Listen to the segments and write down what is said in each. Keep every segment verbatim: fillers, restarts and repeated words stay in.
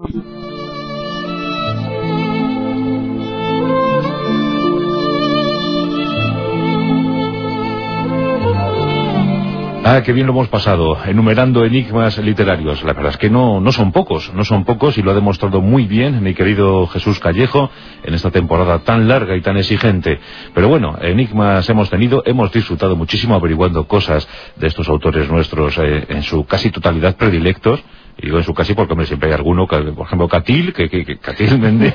Ah, qué bien lo hemos pasado, enumerando enigmas literarios. La verdad es que no, no son pocos, no son pocos, y lo ha demostrado muy bien mi querido Jesús Callejo en esta temporada tan larga y tan exigente. Pero bueno, enigmas hemos tenido, hemos disfrutado muchísimo averiguando cosas de estos autores nuestros eh, en su casi totalidad predilectos. Y digo en su casi porque, hombre, siempre hay alguno, que, por ejemplo, Catil, que, que, que Catil Méndez,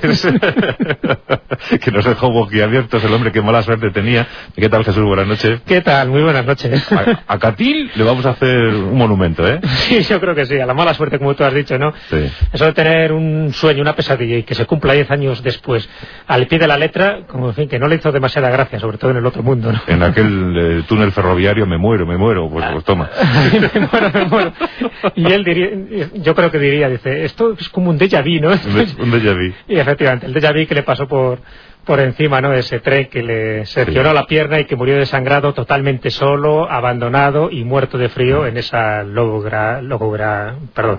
que nos dejó boquiabiertos, el hombre que mala suerte tenía. ¿Qué tal, Jesús? Buenas noches. ¿Qué tal? Muy buenas noches. A, a Catil le vamos a hacer un monumento, ¿eh? Sí, yo creo que sí, a la mala suerte, como tú has dicho, ¿no? Sí. Eso de tener un sueño, una pesadilla, y que se cumpla diez años después, al pie de la letra, como en fin, que no le hizo demasiada gracia, sobre todo en el otro mundo, ¿no? En aquel eh, túnel ferroviario, me muero, me muero, pues, pues toma. me muero, me muero. Y él diría, yo creo que diría, dice, esto es como un déjà vu, ¿no? Un déjà vu. Y efectivamente, el déjà vu que le pasó por por encima, ¿no? Ese tren que le seccionó sí. la pierna y que murió desangrado, totalmente solo, abandonado y muerto de frío en esa lóbrega, lóbrega, perdón.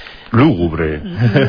Lúgubre.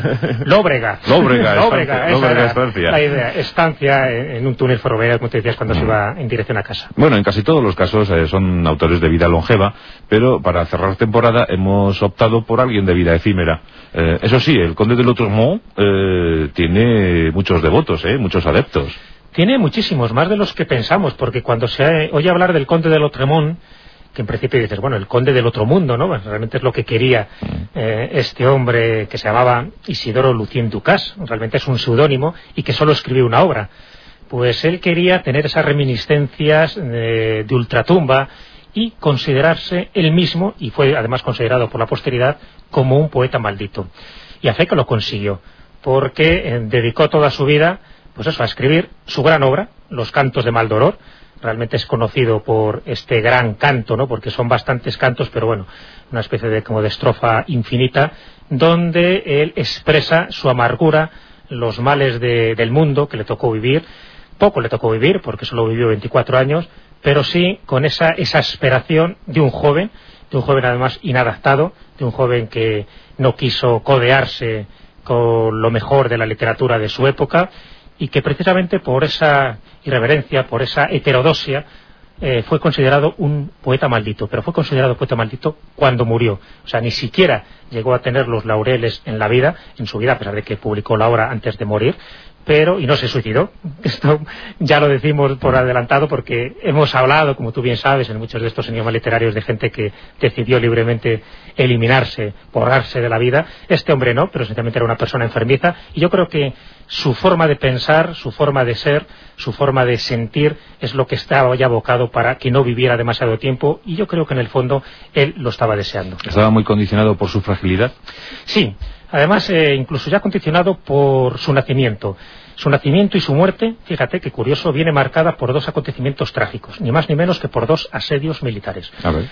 Lóbrega. Lóbrega, Lóbrega, estancia. Lóbrega, estancia. La idea, estancia en, en un túnel ferroviario, como te decías, cuando mm. se iba en dirección a casa. Bueno, en casi todos los casos eh, son autores de vida longeva, pero para cerrar temporada hemos optado por alguien de vida efímera. Eh, eso sí, el Conde de Lautremont eh, tiene muchos devotos, eh, muchos adeptos. Tiene muchísimos, más de los que pensamos, porque cuando se oye hablar del Conde de Lautremont, que en principio dices, bueno, el conde del otro mundo, ¿no? Bueno, realmente es lo que quería eh, este hombre que se llamaba Isidoro Lucien Ducas, realmente es un seudónimo, y que solo escribió una obra. Pues él quería tener esas reminiscencias eh, de ultratumba y considerarse él mismo, y fue además considerado por la posteridad, como un poeta maldito. Y a fe que lo consiguió, porque eh, dedicó toda su vida, pues eso, a escribir su gran obra, Los Cantos de Maldoror. Realmente es conocido por este gran canto, ¿no? Porque son bastantes cantos, pero bueno, una especie de como de estrofa infinita, donde él expresa su amargura, los males de, del mundo que le tocó vivir. Poco le tocó vivir, porque solo vivió veinticuatro años, pero sí con esa exasperación de un joven, de un joven además inadaptado, de un joven que no quiso codearse con lo mejor de la literatura de su época, y que precisamente por esa irreverencia, por esa heterodosia, eh, fue considerado un poeta maldito. Pero fue considerado poeta maldito cuando murió. O sea, ni siquiera llegó a tener los laureles en la vida, en su vida, a pesar de que publicó la obra antes de morir, pero, y no se suicidó. Esto ya lo decimos por adelantado, porque hemos hablado, como tú bien sabes, en muchos de estos enigmas literarios, de gente que decidió libremente eliminarse, borrarse de la vida. Este hombre no, pero sencillamente era una persona enfermiza, y yo creo que su forma de pensar, su forma de ser, su forma de sentir es lo que estaba ya abocado para que no viviera demasiado tiempo, y yo creo que en el fondo él lo estaba deseando. ¿Estaba muy condicionado por su fragilidad? Sí, además eh, incluso ya condicionado por su nacimiento. Su nacimiento y su muerte, fíjate que curioso, viene marcada por dos acontecimientos trágicos, ni más ni menos que por dos asedios militares. A ver.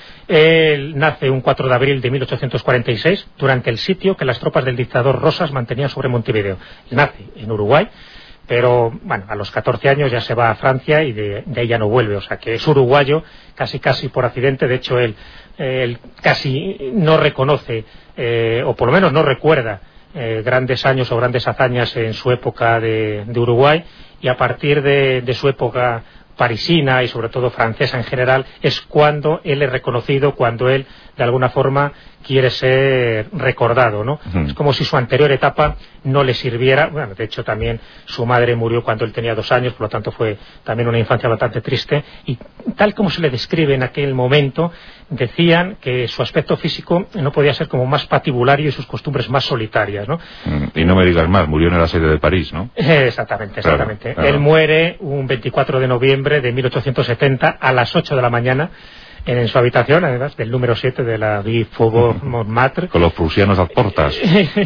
Él nace un cuatro de abril de mil ochocientos cuarenta y seis, durante el sitio que las tropas del dictador Rosas mantenían sobre Montevideo. Nace en Uruguay, pero bueno, a los catorce años ya se va a Francia y de, de ahí ya no vuelve, o sea que es uruguayo casi casi por accidente. De hecho él, él casi no reconoce, eh, o por lo menos no recuerda eh, grandes años o grandes hazañas en su época de, de Uruguay, y a partir de, de su época parisina y sobre todo francesa en general es cuando él es reconocido, cuando él de alguna forma quiere ser recordado, ¿no? Uh-huh. Es como si su anterior etapa no le sirviera. Bueno, de hecho también su madre murió cuando él tenía dos años, por lo tanto fue también una infancia bastante triste, y tal como se le describe en aquel momento, decían que su aspecto físico no podía ser como más patibulario y sus costumbres más solitarias, ¿no? Y no me digas más, murió en el asedio de París, ¿no? Exactamente, exactamente. Claro, claro. Él muere un veinticuatro de noviembre de mil ochocientos setenta a las ocho de la mañana en su habitación, además, del número siete de la Rue Faubourg Montmartre. Con los prusianos a portas.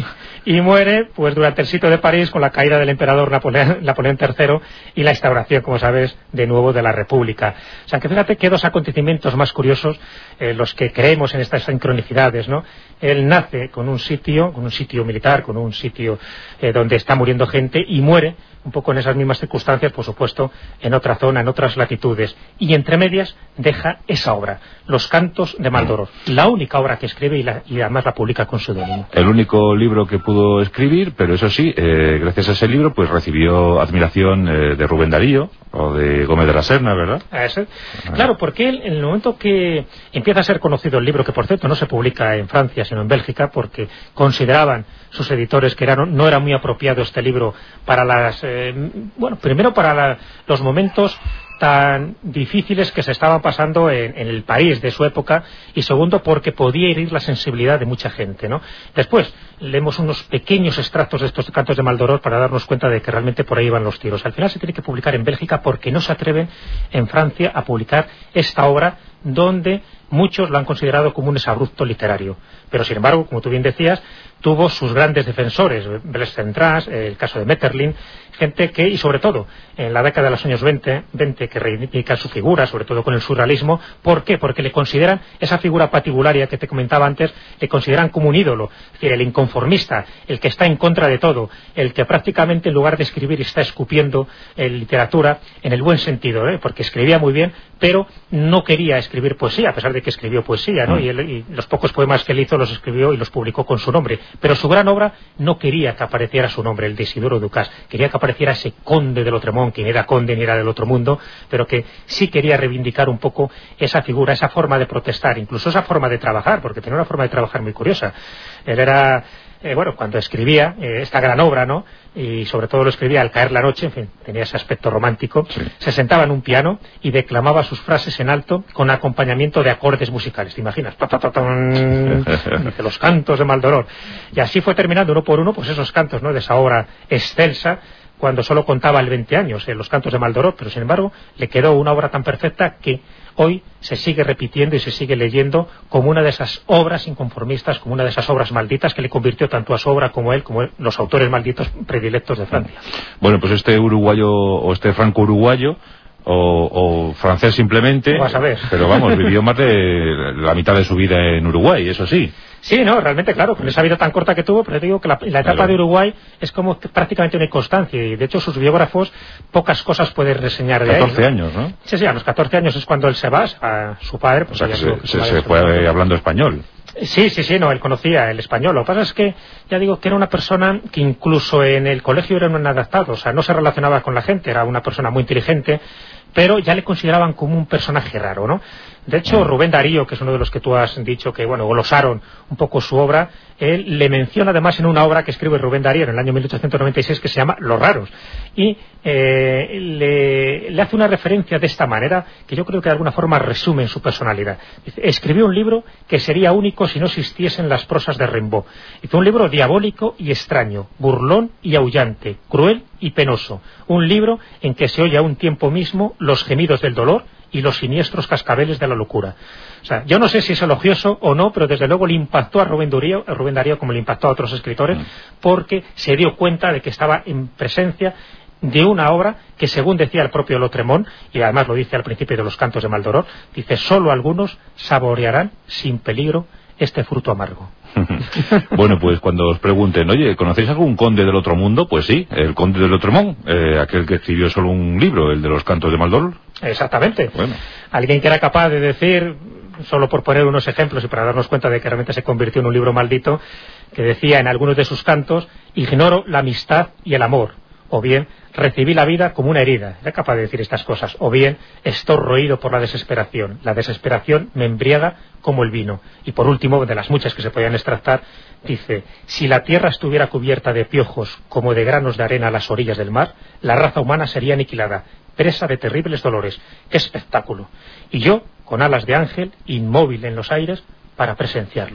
Y muere, pues, durante el sitio de París, con la caída del emperador Napoleón, Napoleón tercero y la instauración, como sabes, de nuevo de la República. O sea, que fíjate qué dos acontecimientos más curiosos, eh, los que creemos en estas sincronicidades, ¿no? Él nace con un sitio, con un sitio militar, con un sitio eh, donde está muriendo gente, y muere un poco en esas mismas circunstancias, por supuesto, en otra zona, en otras latitudes. Y entre medias deja esa obra, Los Cantos de Maldoror, la única obra que escribe, y, la, y además la publica con seudónimo. El único libro que pudo pudo escribir, pero eso sí, eh, gracias a ese libro, pues recibió admiración eh, de Rubén Darío o de Gómez de la Serna, ¿verdad? Eso. Claro, porque él, en el momento que empieza a ser conocido el libro, que por cierto no se publica en Francia, sino en Bélgica, porque consideraban sus editores que era, no, no era muy apropiado este libro para las... Eh, bueno, primero para la, los momentos tan difíciles que se estaban pasando en, en el país de su época, y segundo porque podía herir la sensibilidad de mucha gente, ¿no? Después leemos unos pequeños extractos de estos cantos de Maldoror para darnos cuenta de que realmente por ahí van los tiros. Al final se tiene que publicar en Bélgica porque no se atreven en Francia a publicar esta obra, donde muchos lo han considerado como un exabrupto literario. Pero sin embargo, como tú bien decías, tuvo sus grandes defensores, Blaise Cendrars, el caso de Maeterlinck, gente que, y sobre todo en la década de los años veinte, veinte que reivindican su figura, sobre todo con el surrealismo. ¿Por qué? Porque le consideran esa figura patibularia que te comentaba antes, le consideran como un ídolo, es decir, el inconformista, el que está en contra de todo, el que prácticamente en lugar de escribir está escupiendo en literatura, en el buen sentido, ¿eh? Porque escribía muy bien, pero no quería escribir poesía, a pesar de que escribió poesía, ¿no? Y, él, y los pocos poemas que él hizo los escribió y los publicó con su nombre, pero su gran obra no quería que apareciera su nombre, el de Isidoro Ducas, quería que apareciera ese conde de Lautremont, que ni era conde ni era del otro mundo, pero que sí quería reivindicar un poco esa figura, esa forma de protestar, incluso esa forma de trabajar, porque tenía una forma de trabajar muy curiosa. Él era... Eh, bueno, cuando escribía eh, esta gran obra, ¿no? Y sobre todo lo escribía al caer la noche, en fin, tenía ese aspecto romántico, sí. Se sentaba en un piano y declamaba sus frases en alto con acompañamiento de acordes musicales, ¿te imaginas? De los cantos de Maldoror. Y así fue terminando uno por uno, pues esos cantos, ¿no? De esa obra excelsa, cuando solo contaba el veinte años, en los cantos de Maldoror, pero sin embargo le quedó una obra tan perfecta que hoy se sigue repitiendo y se sigue leyendo como una de esas obras inconformistas, como una de esas obras malditas que le convirtió tanto a su obra como él, como él, los autores malditos predilectos de Francia. Bueno, pues este uruguayo, o este franco-uruguayo, o, o francés simplemente, vas a ver. Pero vamos, vivió más de la mitad de su vida en Uruguay, eso sí. Sí, no, realmente, claro, con esa vida tan corta que tuvo, pero te digo que la, la etapa claro. de Uruguay es como que prácticamente una constancia, y de hecho sus biógrafos pocas cosas pueden reseñar de catorce él, ¿no? años, ¿no? Sí, sí, a los catorce años es cuando él se va, a su padre... Pues o sea, que se, se, se fue hablando español. Sí, sí, sí, no, él conocía el español. Lo que pasa es que, ya digo, que era una persona que incluso en el colegio era un inadaptado, o sea, no se relacionaba con la gente, era una persona muy inteligente, pero ya le consideraban como un personaje raro, ¿no? De hecho, Rubén Darío, que es uno de los que tú has dicho que, bueno, glosaron un poco su obra, él le menciona además en una obra que escribe Rubén Darío en el año mil ochocientos noventa y seis que se llama Los raros, y eh, le, le hace una referencia de esta manera que yo creo que de alguna forma resume en su personalidad. Dice, escribió un libro que sería único si no existiesen las prosas de Rimbaud. Hizo un libro diabólico y extraño, burlón y aullante, cruel y penoso. Un libro en que se oye a un tiempo mismo los gemidos del dolor y los siniestros cascabeles de la locura. O sea, yo no sé si es elogioso o no, pero desde luego le impactó a Rubén Darío, a Rubén Darío como le impactó a otros escritores, porque se dio cuenta de que estaba en presencia de una obra que, según decía el propio Lautremont, y además lo dice al principio de los cantos de Maldoror, dice, solo algunos saborearán sin peligro este fruto amargo. Bueno, pues cuando os pregunten, oye, ¿conocéis algún conde del otro mundo? Pues sí, el conde de Lautremont, eh, aquel que escribió solo un libro, el de los cantos de Maldoror. Exactamente. Bueno. Alguien que era capaz de decir, solo por poner unos ejemplos y para darnos cuenta de que realmente se convirtió en un libro maldito, que decía en algunos de sus cantos, ignoro la amistad y el amor, o bien recibí la vida como una herida, era capaz de decir estas cosas, o bien estoy roído por la desesperación, la desesperación me embriaga como el vino. Y por último, de las muchas que se podían extractar, dice, si la tierra estuviera cubierta de piojos como de granos de arena a las orillas del mar, la raza humana sería aniquilada, presa de terribles dolores. ¡Qué espectáculo! Y yo, con alas de ángel, inmóvil en los aires, para presenciarlo.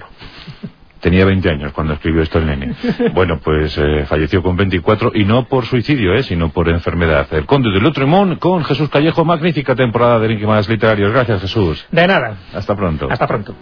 Tenía veinte años cuando escribió esto el nene. Bueno, pues eh, falleció con veinticuatro, y no por suicidio, eh, sino por enfermedad. El conde de Lautremont con Jesús Callejo. Magnífica temporada de Enigmas Literarios. Gracias, Jesús. De nada. Hasta pronto. Hasta pronto.